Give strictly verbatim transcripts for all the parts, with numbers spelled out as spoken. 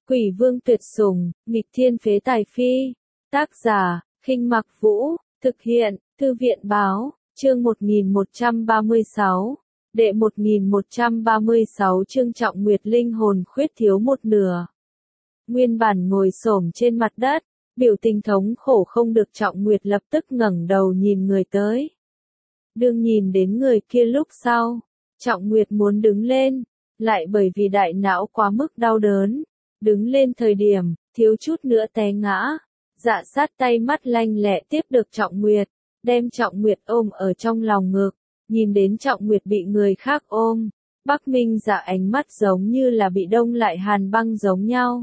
Quỷ vương tuyệt sủng, nghịch thiên phế tài phi. Tác giả, Khinh Mặc Vũ, thực hiện, Thư viện báo, chương một nghìn một trăm ba mươi sáu. Đệ một nghìn một trăm ba mươi sáu chương Trọng Nguyệt linh hồn khuyết thiếu một nửa. Nguyên bản ngồi xổm trên mặt đất, biểu tình thống khổ không được Trọng Nguyệt lập tức ngẩng đầu nhìn người tới. Đương nhìn đến người kia lúc sau, Trọng Nguyệt muốn đứng lên, lại bởi vì đại não quá mức đau đớn, đứng lên thời điểm, thiếu chút nữa té ngã. Dạ sát tay mắt lanh lẹ tiếp được Trọng Nguyệt, đem Trọng Nguyệt ôm ở trong lòng ngực, nhìn đến Trọng Nguyệt bị người khác ôm, Bắc Minh Dạ ánh mắt giống như là bị đông lại hàn băng giống nhau.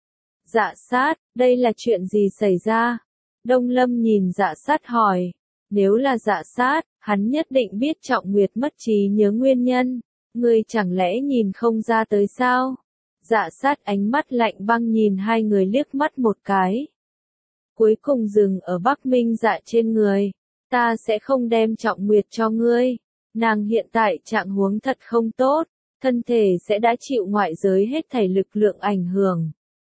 Dạ sát, đây là chuyện gì xảy ra? Đông Lâm nhìn dạ sát hỏi, nếu là dạ sát, hắn nhất định biết Trọng Nguyệt mất trí nhớ nguyên nhân, người chẳng lẽ nhìn không ra tới sao? Dạ sát ánh mắt lạnh băng nhìn hai người liếc mắt một cái. Cuối cùng dừng ở Bắc Minh Dạ trên người, ta sẽ không đem Trọng Nguyệt cho ngươi, nàng hiện tại trạng huống thật không tốt, thân thể sẽ đã chịu ngoại giới hết thảy lực lượng ảnh hưởng.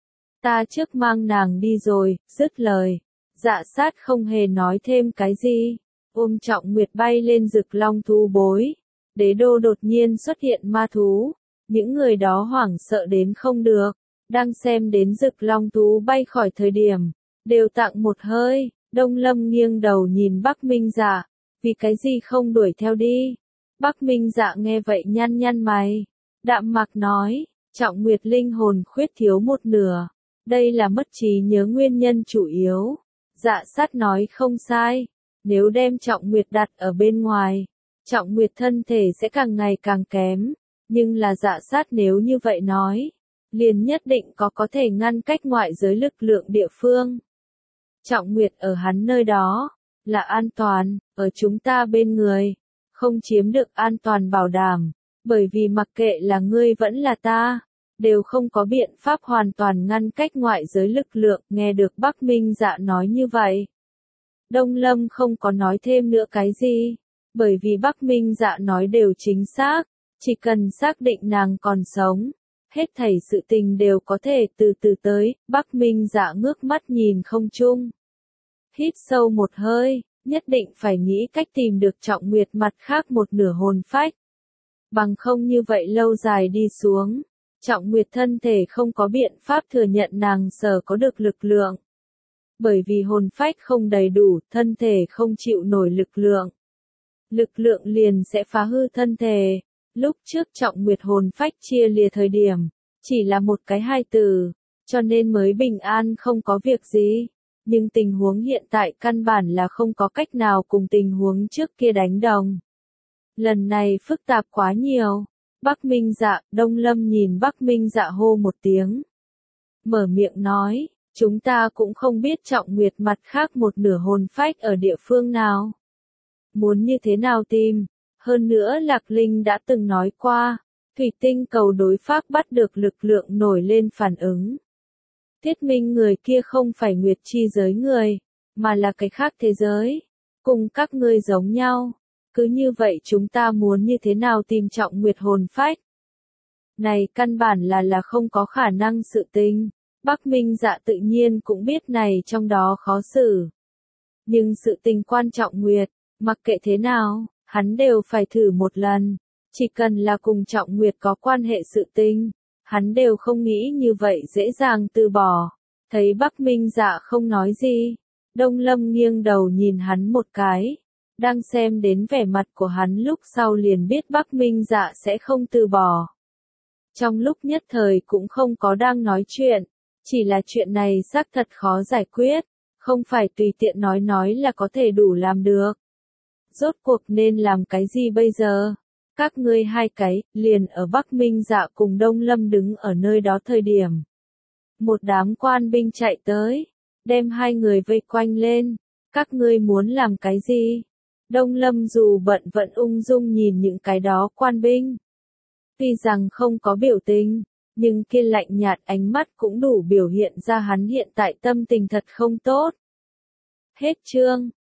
Ta trước mang nàng đi rồi, dứt lời, dạ sát không hề nói thêm cái gì, ôm Trọng Nguyệt bay lên Rực Long thú bối. Đế đô đột nhiên xuất hiện ma thú, những người đó hoảng sợ đến không được, đang xem đến Rực Long thú bay khỏi thời điểm, đều tặng một hơi. Đông Lâm nghiêng đầu nhìn Bắc Minh Dạ, vì cái gì không đuổi theo đi? Bắc Minh Dạ nghe vậy nhăn nhăn mày, đạm mạc nói, Trọng Nguyệt linh hồn khuyết thiếu một nửa, đây là mất trí nhớ nguyên nhân chủ yếu. Dạ sát nói không sai, nếu đem Trọng Nguyệt đặt ở bên ngoài, Trọng Nguyệt thân thể sẽ càng ngày càng kém, nhưng là dạ sát nếu như vậy nói, liền nhất định có có thể ngăn cách ngoại giới lực lượng địa phương. Trọng Nguyệt ở hắn nơi đó, là an toàn, ở chúng ta bên người, không chiếm được an toàn bảo đảm, bởi vì mặc kệ là ngươi vẫn là ta, đều không có biện pháp hoàn toàn ngăn cách ngoại giới lực lượng. Nghe được Bắc Minh Dạ nói như vậy, Đông Lâm không có nói thêm nữa cái gì, bởi vì Bắc Minh Dạ nói đều chính xác, chỉ cần xác định nàng còn sống, hết thảy sự tình đều có thể từ từ tới. Bắc Minh Dạ ngước mắt nhìn không trung, hít sâu một hơi, nhất định phải nghĩ cách tìm được Trọng Nguyệt mặt khác một nửa hồn phách. Bằng không như vậy lâu dài đi xuống, Trọng Nguyệt thân thể không có biện pháp thừa nhận nàng sở có được lực lượng. Bởi vì hồn phách không đầy đủ, thân thể không chịu nổi lực lượng. Lực lượng liền sẽ phá hư thân thể. Lúc trước Trọng Nguyệt hồn phách chia lìa thời điểm, chỉ là một cái hai từ, cho nên mới bình an không có việc gì. Nhưng tình huống hiện tại căn bản là không có cách nào cùng tình huống trước kia đánh đồng. Lần này phức tạp quá nhiều. Bắc Minh Dạ, Đông Lâm nhìn Bắc Minh Dạ hô một tiếng. Mở miệng nói, chúng ta cũng không biết Trọng Nguyệt mặt khác một nửa hồn phách ở địa phương nào. Muốn như thế nào tìm? Hơn nữa Lạc Linh đã từng nói qua, thủy tinh cầu đối pháp bắt được lực lượng nổi lên phản ứng. Thiết minh người kia không phải Nguyệt chi giới người, mà là cái khác thế giới, cùng các ngươi giống nhau. Cứ như vậy chúng ta muốn như thế nào tìm Trọng Nguyệt hồn phách? Này căn bản là là không có khả năng sự tình. Bắc Minh Dạ tự nhiên cũng biết này trong đó khó xử. Nhưng sự tình quan Trọng Nguyệt, mặc kệ thế nào, hắn đều phải thử một lần. Chỉ cần là cùng Trọng Nguyệt có quan hệ sự tình, hắn đều không nghĩ như vậy dễ dàng từ bỏ. Thấy Bắc Minh Dạ không nói gì, Đông Lâm nghiêng đầu nhìn hắn một cái. Đang xem đến vẻ mặt của hắn lúc sau liền biết Bắc Minh Dạ sẽ không từ bỏ. Trong lúc nhất thời cũng không có đang nói chuyện, chỉ là chuyện này xác thật khó giải quyết, không phải tùy tiện nói nói là có thể đủ làm được. Rốt cuộc nên làm cái gì bây giờ? Các ngươi hai cái, liền ở Bắc Minh Dạ cùng Đông Lâm đứng ở nơi đó thời điểm. Một đám quan binh chạy tới, đem hai người vây quanh lên. Các ngươi muốn làm cái gì? Đông Lâm dù bận vẫn ung dung nhìn những cái đó quan binh. Tuy rằng không có biểu tình, nhưng kia lạnh nhạt ánh mắt cũng đủ biểu hiện ra hắn hiện tại tâm tình thật không tốt. Hết chương.